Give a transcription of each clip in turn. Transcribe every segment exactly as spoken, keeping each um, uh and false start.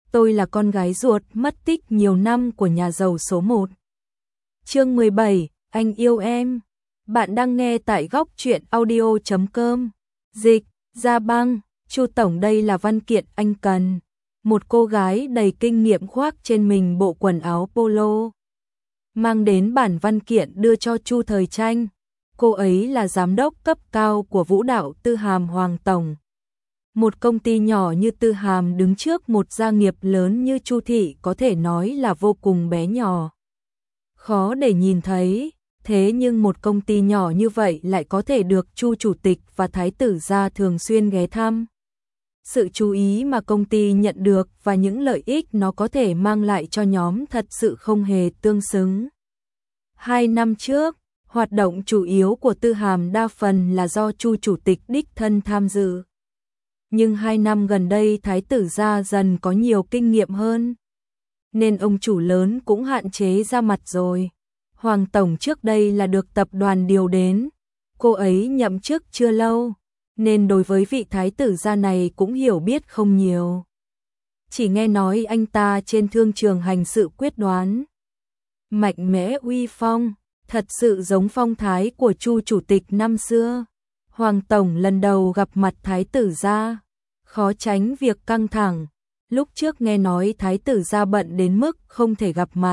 tôi là con gái ruột mất tích nhiều năm của nhà giàu số một. Chương mười bảy, anh yêu em. Bạn đang nghe tại góc truyện audio chấm com. Dịch, Gia Băng, Chu tổng, đây là văn kiện anh cần. Một cô gái đầy kinh nghiệm khoác trên mình bộ quần áo polo, mang đến bản văn kiện đưa cho Chu Thời Tranh. Cô ấy là giám đốc cấp cao của Vũ đạo Tư Hàm Hoàng tổng. Một công ty nhỏ như Tư Hàm đứng trước một gia nghiệp lớn như Chu thị có thể nói là vô cùng bé nhỏ, khó để nhìn thấy. Thế nhưng một công ty nhỏ như vậy lại có thể được Chu chủ tịch và thái tử gia thường xuyên ghé thăm. Sự chú ý mà công ty nhận được và những lợi ích nó có thể mang lại cho nhóm thật sự không hề tương xứng. Hai năm trước, hoạt động chủ yếu của Tư Hàm đa phần là do Chu chủ tịch đích thân tham dự. Nhưng hai năm gần đây thái tử gia dần có nhiều kinh nghiệm hơn, nên ông chủ lớn cũng hạn chế ra mặt rồi. Hoàng tổng trước đây là được tập đoàn điều đến, cô ấy nhậm chức chưa lâu, nên đối với vị thái tử gia này cũng hiểu biết không nhiều. Chỉ nghe nói anh ta trên thương trường hành sự quyết đoán, mạnh mẽ uy phong, thật sự giống phong thái của Chu chủ tịch năm xưa. Hoàng tổng lần đầu gặp mặt thái tử gia, khó tránh việc căng thẳng. Lúc trước nghe nói thái tử gia bận đến mức không thể gặp mặt.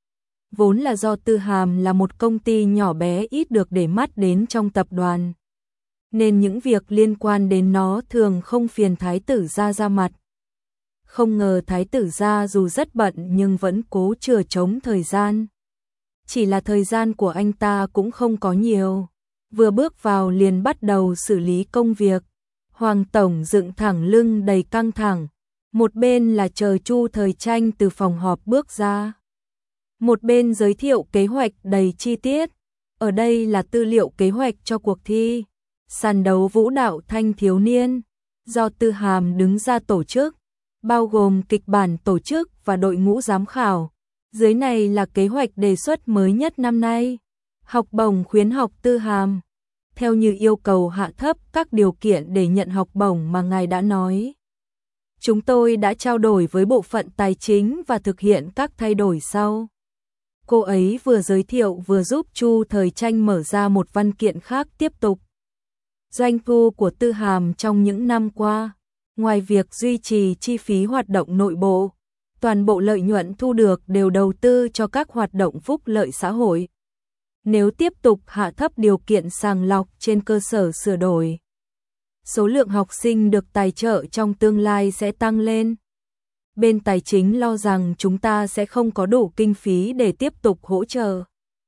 Vốn là do Tư Hàm là một công ty nhỏ bé ít được để mắt đến trong tập đoàn, nên những việc liên quan đến nó thường không phiền thái tử gia ra mặt. Không ngờ thái tử gia dù rất bận nhưng vẫn cố chừa trống thời gian. Chỉ là thời gian của anh ta cũng không có nhiều, vừa bước vào liền bắt đầu xử lý công việc. Hoàng tổng dựng thẳng lưng đầy căng thẳng, một bên là chờ Chu Thời Tranh từ phòng họp bước ra, một bên giới thiệu kế hoạch đầy chi tiết. Ở đây là tư liệu kế hoạch cho cuộc thi sàn đấu vũ đạo thanh thiếu niên do Tư Hàm đứng ra tổ chức, bao gồm kịch bản tổ chức và đội ngũ giám khảo. Dưới này là kế hoạch đề xuất mới nhất năm nay. Học bổng khuyến học Tư Hàm, theo như yêu cầu hạ thấp các điều kiện để nhận học bổng mà ngài đã nói. Chúng tôi đã trao đổi với bộ phận tài chính và thực hiện các thay đổi sau. Cô ấy vừa giới thiệu vừa giúp Chu Thời Tranh mở ra một văn kiện khác tiếp tục. Doanh thu của Tư Hàm trong những năm qua, ngoài việc duy trì chi phí hoạt động nội bộ, toàn bộ lợi nhuận thu được đều đầu tư cho các hoạt động phúc lợi xã hội. Nếu tiếp tục hạ thấp điều kiện sàng lọc trên cơ sở sửa đổi, số lượng học sinh được tài trợ trong tương lai sẽ tăng lên. Bên tài chính lo rằng chúng ta sẽ không có đủ kinh phí để tiếp tục hỗ trợ.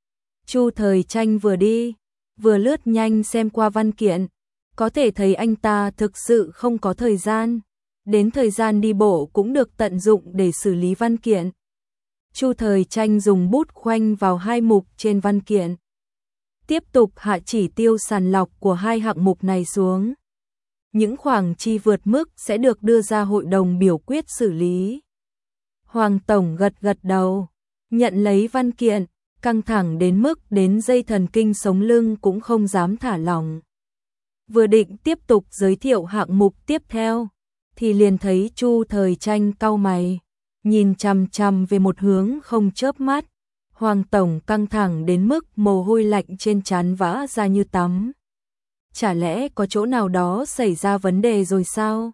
Chu Thời Tranh vừa đi, vừa lướt nhanh xem qua văn kiện, có thể thấy anh ta thực sự không có thời gian, đến thời gian đi bộ cũng được tận dụng để xử lý văn kiện. Chu Thời Tranh dùng bút khoanh vào hai mục trên văn kiện, tiếp tục hạ chỉ tiêu sàng lọc của hai hạng mục này xuống. Những khoản chi vượt mức sẽ được đưa ra hội đồng biểu quyết xử lý. Hoàng tổng gật gật đầu, nhận lấy văn kiện, căng thẳng đến mức đến dây thần kinh sống lưng cũng không dám thả lỏng. Vừa định tiếp tục giới thiệu hạng mục tiếp theo, thì liền thấy Chu Thời Tranh cau mày, nhìn chằm chằm về một hướng không chớp mắt. Hoàng tổng căng thẳng đến mức mồ hôi lạnh trên trán vã ra như tắm. Chả lẽ có chỗ nào đó xảy ra vấn đề rồi sao?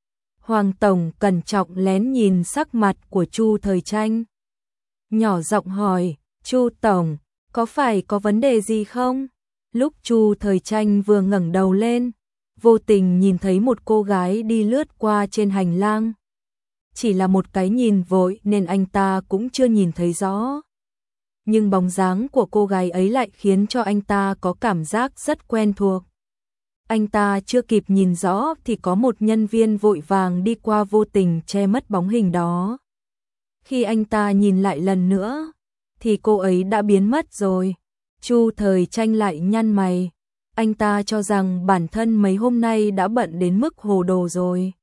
Hoàng tổng cẩn trọng lén nhìn sắc mặt của Chu Thời Tranh, nhỏ giọng hỏi, Chu tổng, có phải có vấn đề gì không? Lúc Chu Thời Tranh vừa ngẩng đầu lên, vô tình nhìn thấy một cô gái đi lướt qua trên hành lang. Chỉ là một cái nhìn vội nên anh ta cũng chưa nhìn thấy rõ. Nhưng bóng dáng của cô gái ấy lại khiến cho anh ta có cảm giác rất quen thuộc. Anh ta chưa kịp nhìn rõ thì có một nhân viên vội vàng đi qua vô tình che mất bóng hình đó. Khi anh ta nhìn lại lần nữa, thì cô ấy đã biến mất rồi. Chu Thời Tranh lại nhăn mày. Anh ta cho rằng bản thân mấy hôm nay đã bận đến mức hồ đồ rồi,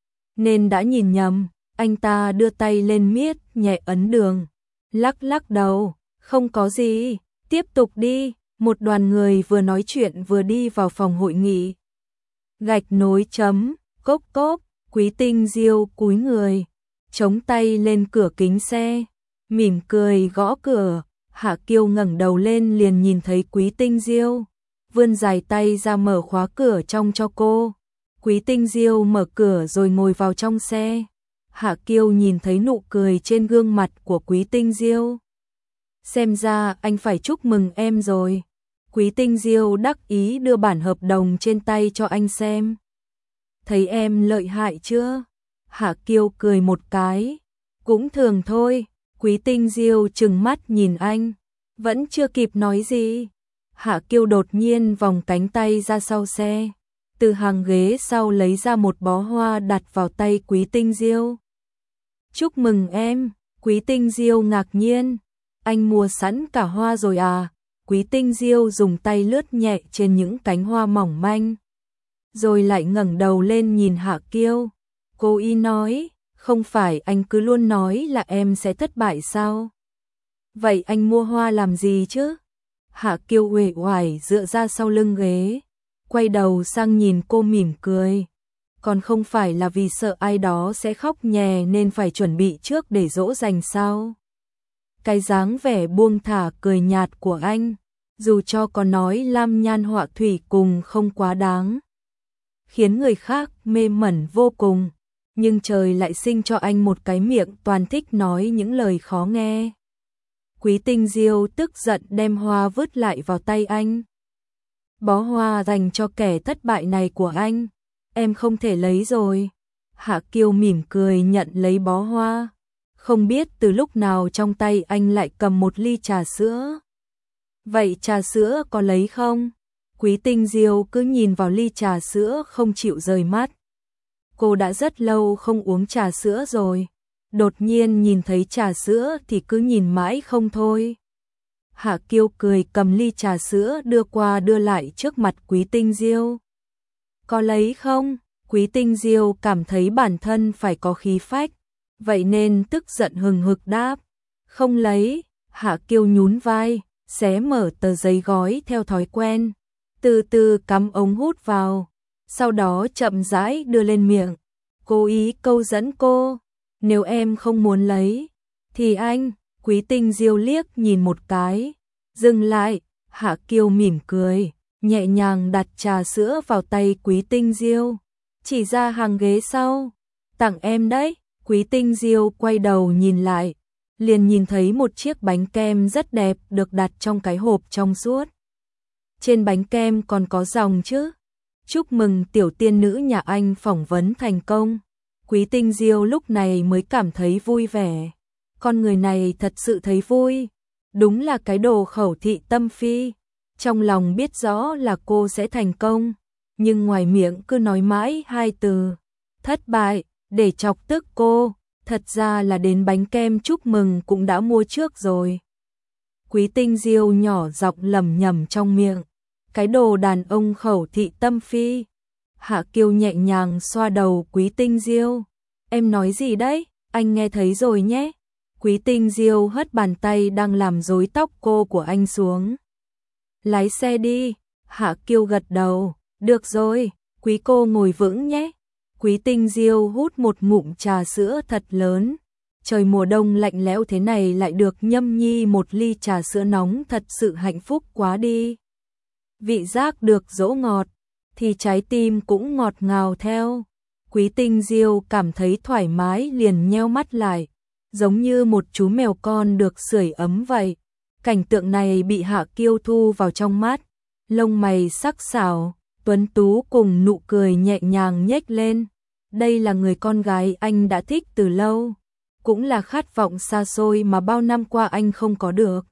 nên đã nhìn nhầm. Anh ta đưa tay lên miết nhẹ ấn đường, lắc lắc đầu, không có gì, tiếp tục đi. Một đoàn người vừa nói chuyện vừa đi vào phòng hội nghị. Gạch nối chấm, cốc cốc, Quý Tinh Diêu cúi người, chống tay lên cửa kính xe, mỉm cười gõ cửa. Hạ Kiêu ngẩng đầu lên liền nhìn thấy Quý Tinh Diêu, vươn dài tay ra mở khóa cửa trong cho cô. Quý Tinh Diêu mở cửa rồi ngồi vào trong xe. Hạ Kiêu nhìn thấy nụ cười trên gương mặt của Quý Tinh Diêu. Xem ra anh phải chúc mừng em rồi. Quý Tinh Diêu đắc ý đưa bản hợp đồng trên tay cho anh xem. Thấy em lợi hại chưa? Hạ Kiêu cười một cái. Cũng thường thôi. Quý Tinh Diêu trừng mắt nhìn anh. Vẫn chưa kịp nói gì. Hạ Kiêu đột nhiên vòng cánh tay ra sau xe. Từ hàng ghế sau lấy ra một bó hoa đặt vào tay Quý Tinh Diêu. Chúc mừng em. Quý Tinh Diêu ngạc nhiên. Anh mua sẵn cả hoa rồi à? Quý Tinh Diêu dùng tay lướt nhẹ trên những cánh hoa mỏng manh. Rồi lại ngẩng đầu lên nhìn Hạ Kiêu. Cô y nói, không phải anh cứ luôn nói là em sẽ thất bại sao? Vậy anh mua hoa làm gì chứ? Hạ Kiêu uể oải dựa ra sau lưng ghế, quay đầu sang nhìn cô mỉm cười. Còn không phải là vì sợ ai đó sẽ khóc nhè nên phải chuẩn bị trước để dỗ dành sao? Cái dáng vẻ buông thả cười nhạt của anh, dù cho có nói lam nhan họa thủy cùng không quá đáng, khiến người khác mê mẩn vô cùng, nhưng trời lại sinh cho anh một cái miệng toàn thích nói những lời khó nghe. Quý Tinh Diêu tức giận đem hoa vứt lại vào tay anh. Bó hoa dành cho kẻ thất bại này của anh, em không thể lấy rồi. Hạ Kiêu mỉm cười nhận lấy bó hoa. Không biết từ lúc nào trong tay anh lại cầm một ly trà sữa. Vậy trà sữa có lấy không? Quý Tinh Diêu cứ nhìn vào ly trà sữa không chịu rời mắt. Cô đã rất lâu không uống trà sữa rồi. Đột nhiên nhìn thấy trà sữa thì cứ nhìn mãi không thôi. Hạ Kiêu cười cầm ly trà sữa đưa qua đưa lại trước mặt Quý Tinh Diêu. Có lấy không? Quý Tinh Diêu cảm thấy bản thân phải có khí phách, vậy nên tức giận hừng hực đáp. Không lấy. Hạ Kiêu nhún vai, xé mở tờ giấy gói theo thói quen, từ từ cắm ống hút vào, sau đó chậm rãi đưa lên miệng. Cố ý câu dẫn cô. Nếu em không muốn lấy, thì anh. Quý Tinh Diêu liếc nhìn một cái, dừng lại. Hạ Kiêu mỉm cười, nhẹ nhàng đặt trà sữa vào tay Quý Tinh Diêu, chỉ ra hàng ghế sau. Tặng em đấy. Quý Tinh Diêu quay đầu nhìn lại, liền nhìn thấy một chiếc bánh kem rất đẹp được đặt trong cái hộp trong suốt. Trên bánh kem còn có dòng chữ: chúc mừng tiểu tiên nữ nhà anh phỏng vấn thành công. Quý Tinh Diêu lúc này mới cảm thấy vui vẻ. Con người này thật sự thấy vui. Đúng là cái đồ khẩu thị tâm phi. Trong lòng biết rõ là cô sẽ thành công, nhưng ngoài miệng cứ nói mãi hai từ thất bại để chọc tức cô. Thật ra là đến bánh kem chúc mừng cũng đã mua trước rồi. Quý Tinh Diêu nhỏ giọng lẩm nhẩm trong miệng. Cái đồ đàn ông khẩu thị tâm phi. Hạ Kiêu nhẹ nhàng xoa đầu Quý Tinh Diêu. Em nói gì đấy? Anh nghe thấy rồi nhé. Quý Tinh Diêu hất bàn tay đang làm rối tóc cô của anh xuống. Lái xe đi. Hạ Kiêu gật đầu. Được rồi, quý cô ngồi vững nhé. Quý Tinh Diêu hút một ngụm trà sữa thật lớn. Trời mùa đông lạnh lẽo thế này lại được nhâm nhi một ly trà sữa nóng thật sự hạnh phúc quá đi. Vị giác được dỗ ngọt, thì trái tim cũng ngọt ngào theo. Quý Tinh Diêu cảm thấy thoải mái liền nheo mắt lại, giống như một chú mèo con được sưởi ấm vậy. Cảnh tượng này bị Hạ Kiêu thu vào trong mắt, lông mày sắc sảo, tuấn tú cùng nụ cười nhẹ nhàng nhếch lên. Đây là người con gái anh đã thích từ lâu, cũng là khát vọng xa xôi mà bao năm qua anh không có được.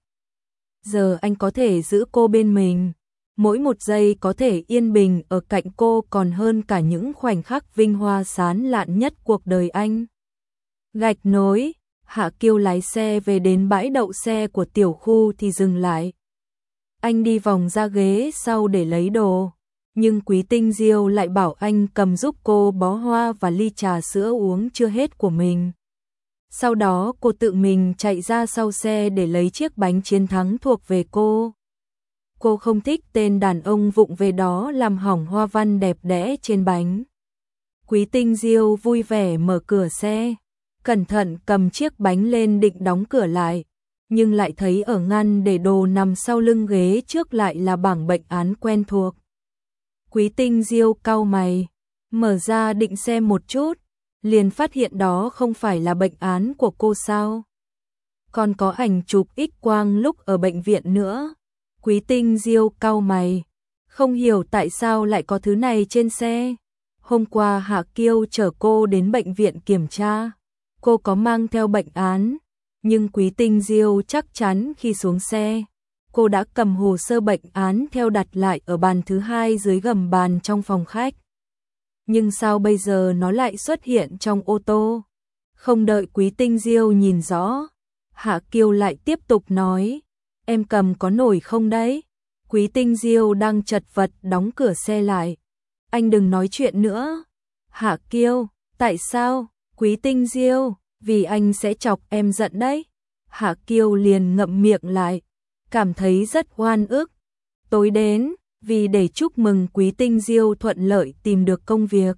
Giờ anh có thể giữ cô bên mình, mỗi một giây có thể yên bình ở cạnh cô còn hơn cả những khoảnh khắc vinh hoa sán lạn nhất cuộc đời anh. Gạch nối, Hạ Kiêu lái xe về đến bãi đậu xe của tiểu khu thì dừng lại. Anh đi vòng ra ghế sau để lấy đồ, nhưng Quý Tinh Diêu lại bảo anh cầm giúp cô bó hoa và ly trà sữa uống chưa hết của mình. Sau đó cô tự mình chạy ra sau xe để lấy chiếc bánh chiến thắng thuộc về cô. Cô không thích tên đàn ông vụng về đó làm hỏng hoa văn đẹp đẽ trên bánh. Quý Tinh Diêu vui vẻ mở cửa xe, cẩn thận cầm chiếc bánh lên định đóng cửa lại, nhưng lại thấy ở ngăn để đồ nằm sau lưng ghế trước lại là bảng bệnh án quen thuộc. Quý Tinh Diêu cau mày, mở ra định xem một chút, liền phát hiện đó không phải là bệnh án của cô sao. Còn có ảnh chụp X-quang lúc ở bệnh viện nữa. Quý Tinh Diêu cau mày, không hiểu tại sao lại có thứ này trên xe. Hôm qua Hạ Kiêu chở cô đến bệnh viện kiểm tra, cô có mang theo bệnh án, nhưng Quý Tinh Diêu chắc chắn khi xuống xe, cô đã cầm hồ sơ bệnh án theo đặt lại ở bàn thứ hai dưới gầm bàn trong phòng khách. Nhưng sao bây giờ nó lại xuất hiện trong ô tô? Không đợi Quý Tinh Diêu nhìn rõ, Hạ Kiêu lại tiếp tục nói, em cầm có nổi không đấy? Quý Tinh Diêu đang chật vật đóng cửa xe lại. Anh đừng nói chuyện nữa. Hạ Kiêu, tại sao? Quý Tinh Diêu, vì anh sẽ chọc em giận đấy. Hạ Kiêu liền ngậm miệng lại, cảm thấy rất oan ức. Tối đến, vì để chúc mừng Quý Tinh Diêu thuận lợi tìm được công việc,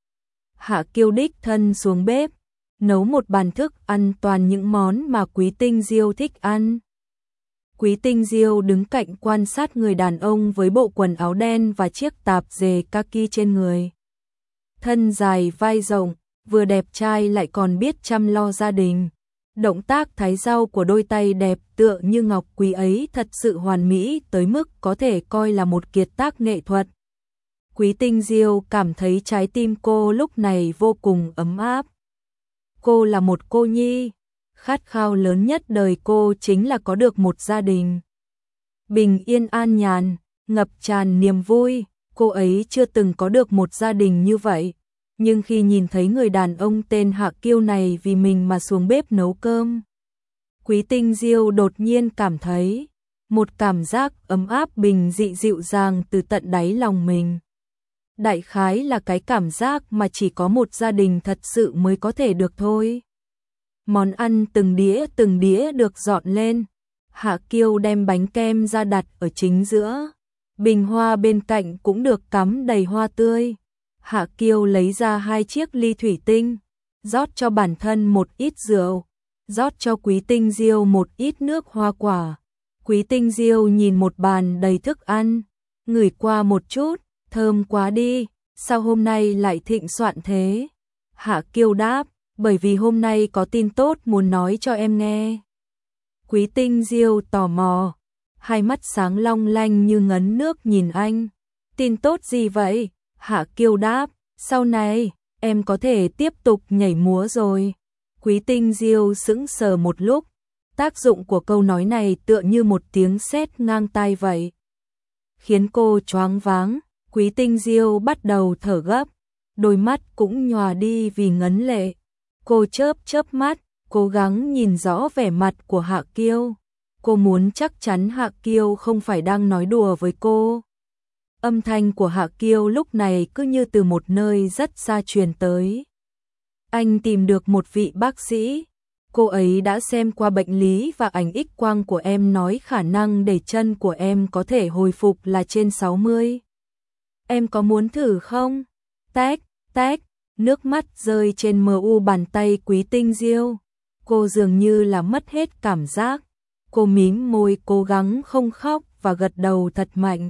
Hạ Kiêu đích thân xuống bếp, nấu một bàn thức ăn toàn những món mà Quý Tinh Diêu thích ăn. Quý Tinh Diêu đứng cạnh quan sát người đàn ông với bộ quần áo đen và chiếc tạp dề kaki trên người. Thân dài vai rộng, vừa đẹp trai lại còn biết chăm lo gia đình. Động tác thái rau của đôi tay đẹp tựa như ngọc quý ấy thật sự hoàn mỹ tới mức có thể coi là một kiệt tác nghệ thuật. Quý Tinh Diêu cảm thấy trái tim cô lúc này vô cùng ấm áp. Cô là một cô nhi, khát khao lớn nhất đời cô chính là có được một gia đình bình yên an nhàn, ngập tràn niềm vui. Cô ấy chưa từng có được một gia đình như vậy, nhưng khi nhìn thấy người đàn ông tên Hạ Kiêu này vì mình mà xuống bếp nấu cơm, Quý Tinh Diêu đột nhiên cảm thấy một cảm giác ấm áp bình dị dịu dàng từ tận đáy lòng mình. Đại khái là cái cảm giác mà chỉ có một gia đình thật sự mới có thể được thôi. Món ăn từng đĩa từng đĩa được dọn lên. Hạ Kiêu đem bánh kem ra đặt ở chính giữa. Bình hoa bên cạnh cũng được cắm đầy hoa tươi. Hạ Kiêu lấy ra hai chiếc ly thủy tinh, rót cho bản thân một ít rượu, rót cho Quý Tinh Diêu một ít nước hoa quả. Quý Tinh Diêu nhìn một bàn đầy thức ăn, ngửi qua một chút, thơm quá đi, sao hôm nay lại thịnh soạn thế? Hạ Kiêu đáp, bởi vì hôm nay có tin tốt muốn nói cho em nghe. Quý Tinh Diêu tò mò, hai mắt sáng long lanh như ngấn nước nhìn anh. Tin tốt gì vậy? Hạ Kiêu đáp, sau này, em có thể tiếp tục nhảy múa rồi. Quý Tinh Diêu sững sờ một lúc, tác dụng của câu nói này tựa như một tiếng sét ngang tai vậy, khiến cô choáng váng. Quý Tinh Diêu bắt đầu thở gấp, đôi mắt cũng nhòa đi vì ngấn lệ. Cô chớp chớp mắt, cố gắng nhìn rõ vẻ mặt của Hạ Kiêu. Cô muốn chắc chắn Hạ Kiêu không phải đang nói đùa với cô. Âm thanh của Hạ Kiêu lúc này cứ như từ một nơi rất xa truyền tới. Anh tìm được một vị bác sĩ. Cô ấy đã xem qua bệnh lý và ảnh X-quang của em, nói khả năng để chân của em có thể hồi phục là trên sáu mươi. Em có muốn thử không? Tách, tách, nước mắt rơi trên mờ u bàn tay Quý Tinh Diêu. Cô dường như là mất hết cảm giác. Cô mím môi cố gắng không khóc và gật đầu thật mạnh.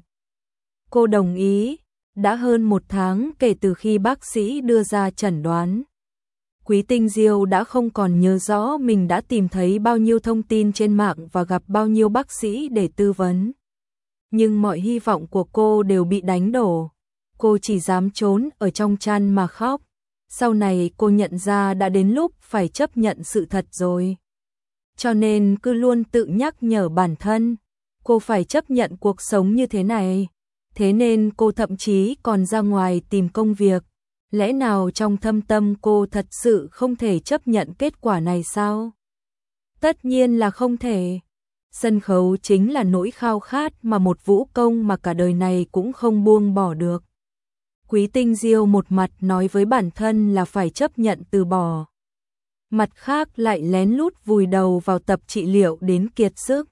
Cô đồng ý. Đã hơn một tháng kể từ khi bác sĩ đưa ra chẩn đoán. Quý Tinh Diêu đã không còn nhớ rõ mình đã tìm thấy bao nhiêu thông tin trên mạng và gặp bao nhiêu bác sĩ để tư vấn. Nhưng mọi hy vọng của cô đều bị đánh đổ. Cô chỉ dám trốn ở trong chăn mà khóc. Sau này cô nhận ra đã đến lúc phải chấp nhận sự thật rồi. Cho nên cứ luôn tự nhắc nhở bản thân, cô phải chấp nhận cuộc sống như thế này. Thế nên cô thậm chí còn ra ngoài tìm công việc. Lẽ nào trong thâm tâm cô thật sự không thể chấp nhận kết quả này sao? Tất nhiên là không thể. Sân khấu chính là nỗi khao khát mà một vũ công mà cả đời này cũng không buông bỏ được. Quý Tinh Diêu một mặt nói với bản thân là phải chấp nhận từ bỏ, mặt khác lại lén lút vùi đầu vào tập trị liệu đến kiệt sức.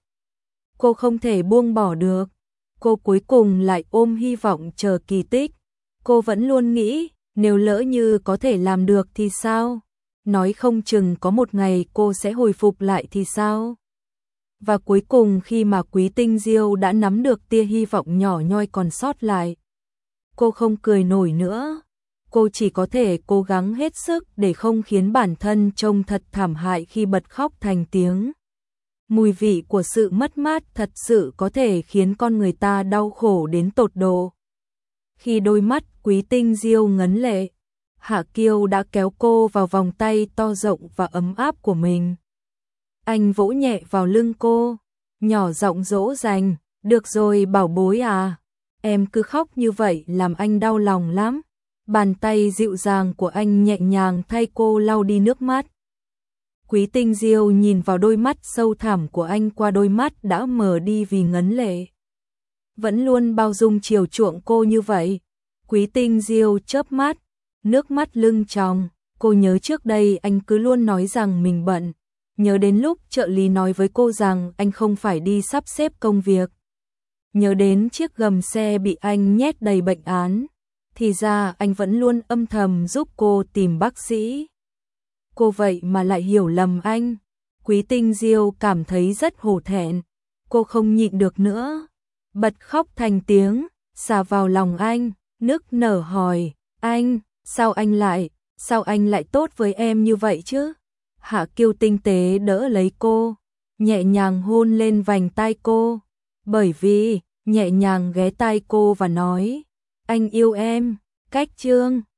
Cô không thể buông bỏ được. Cô cuối cùng lại ôm hy vọng chờ kỳ tích. Cô vẫn luôn nghĩ, nếu lỡ như có thể làm được thì sao? nói không chừng có một ngày cô sẽ hồi phục lại thì sao? Và cuối cùng khi mà Quý Tinh Diêu đã nắm được tia hy vọng nhỏ nhoi còn sót lại, cô không cười nổi nữa. Cô chỉ có thể cố gắng hết sức để không khiến bản thân trông thật thảm hại khi bật khóc thành tiếng. Mùi vị của sự mất mát thật sự có thể khiến con người ta đau khổ đến tột độ. Khi đôi mắt Quý Tinh Diêu ngấn lệ, Hạ Kiêu đã kéo cô vào vòng tay to rộng và ấm áp của mình. Anh vỗ nhẹ vào lưng cô, nhỏ giọng dỗ dành, được rồi bảo bối à, em cứ khóc như vậy làm anh đau lòng lắm. Bàn tay dịu dàng của anh nhẹ nhàng thay cô lau đi nước mắt. Quý Tinh Diêu nhìn vào đôi mắt sâu thẳm của anh qua đôi mắt đã mờ đi vì ngấn lệ. Vẫn luôn bao dung chiều chuộng cô như vậy. Quý Tinh Diêu chớp mắt, nước mắt lưng tròng. Cô nhớ trước đây anh cứ luôn nói rằng mình bận. Nhớ đến lúc trợ lý nói với cô rằng anh không phải đi sắp xếp công việc. Nhớ đến chiếc gầm xe bị anh nhét đầy bệnh án. Thì ra anh vẫn luôn âm thầm giúp cô tìm bác sĩ. Cô vậy mà lại hiểu lầm anh. Quý Tinh Diêu cảm thấy rất hổ thẹn. Cô không nhịn được nữa, bật khóc thành tiếng, xà vào lòng anh, nức nở hỏi, anh, sao anh lại, sao anh lại tốt với em như vậy chứ? Hạ Kiêu tinh tế đỡ lấy cô, nhẹ nhàng hôn lên vành tai cô, bởi vì, nhẹ nhàng ghé tai cô và nói, anh yêu em, cách chương.